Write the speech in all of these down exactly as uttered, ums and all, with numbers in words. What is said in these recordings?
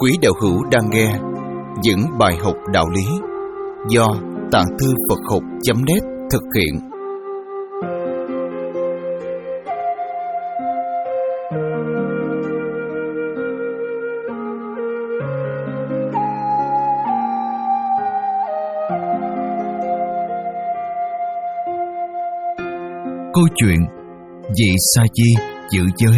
Quý đạo hữu đang nghe những bài học đạo lý do Tạng Thư Phật Học chấm net thực hiện. Câu chuyện vị sa di giữ giới.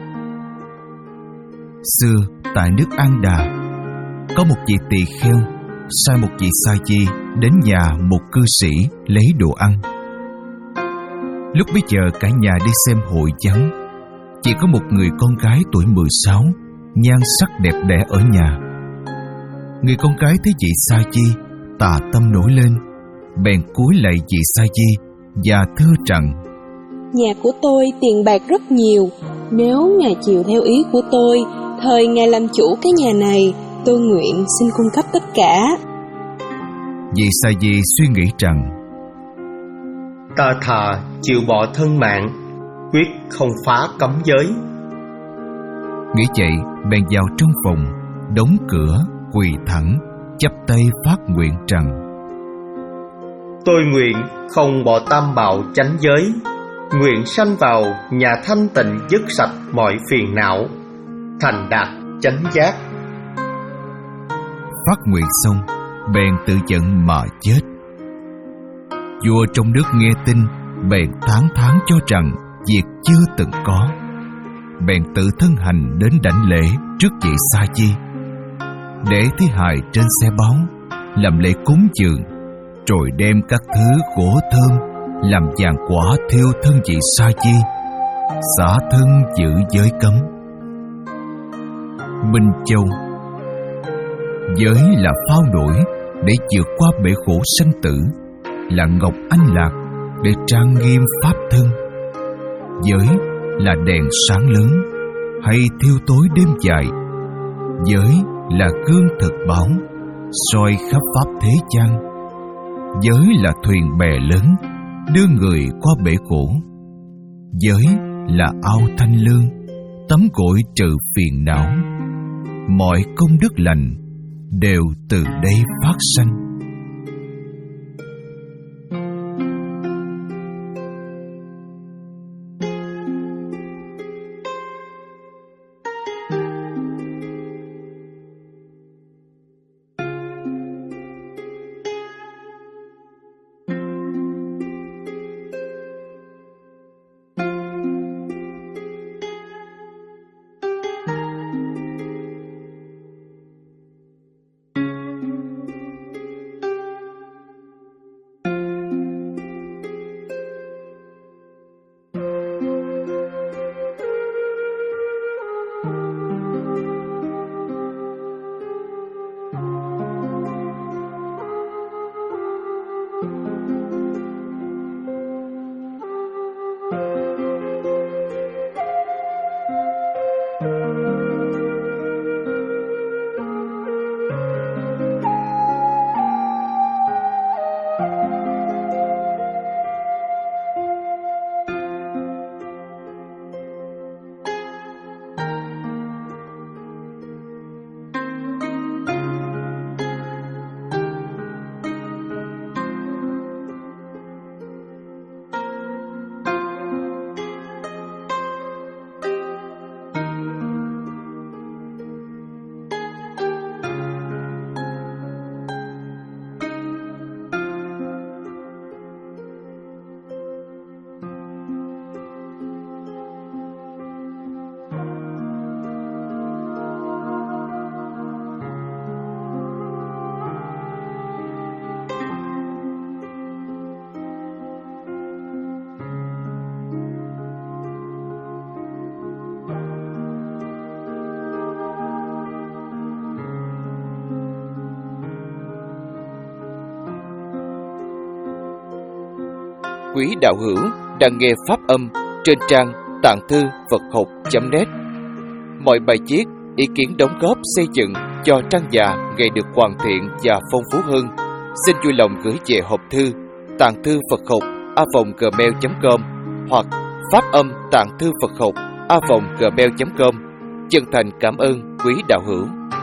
Xưa tại nước An Đà, có một vị tỳ kheo sai một vị sa di đến nhà một cư sĩ lấy đồ ăn. Lúc bấy giờ cả nhà đi xem hội vắng, chỉ có một người con gái tuổi mười sáu, nhan sắc đẹp đẽ ở nhà. Người con gái thấy vị sa di, tà tâm nổi lên, bèn cúi lạy vị sa di và thưa rằng: Nhà của tôi tiền bạc rất nhiều, nếu ngài chịu theo ý của tôi, thời ngài làm chủ cái nhà này, tôi nguyện xin cung cấp tất cả. Vị sa di suy nghĩ rằng: Ta thà chịu bỏ thân mạng, quyết không phá cấm giới. Nghĩ vậy, bèn vào trong phòng, đóng cửa, quỳ thẳng, chắp tay phát nguyện rằng: Tôi nguyện không bỏ tam bảo chánh giới, nguyện sanh vào nhà thanh tịnh, dứt sạch mọi phiền não, thành đạt chánh giác. Phát nguyện xong, bèn tự giận mà chết. Vua trong nước nghe tin, bèn tán thán cho rằng việc chưa từng có. Bèn tự thân hành đến đảnh lễ trước vị sa di, để thi hài trên xe báo, làm lễ cúng dường, rồi đem các thứ gỗ thơm làm vàng quả thiêu thân vị sa di, xả thân giữ giới cấm. Minh Châu: giới là phao nổi để vượt qua bể khổ sanh tử, là ngọc anh lạc để trang nghiêm pháp thân. Giới là đèn sáng lớn hay thiêu tối đêm dài. Giới là gương thực báo soi khắp pháp thế gian. Giới là thuyền bè lớn đưa người qua bể khổ. Giới là ao thanh lương, tắm gội trừ phiền não. Mọi công đức lành đều từ đây phát sanh. Quý đạo hữu đang nghe pháp âm trên trang Tạng Thư Phật Học chấm net. Mọi bài viết, ý kiến đóng góp xây dựng cho trang già ngày được hoàn thiện và phong phú hơn, xin vui lòng gửi về hộp thư Tạng Thư Phật Học a vòng gmail chấm com hoặc pháp âm Tạng Thư Phật Học a vòng gmail chấm com. Chân thành cảm ơn quý đạo hữu.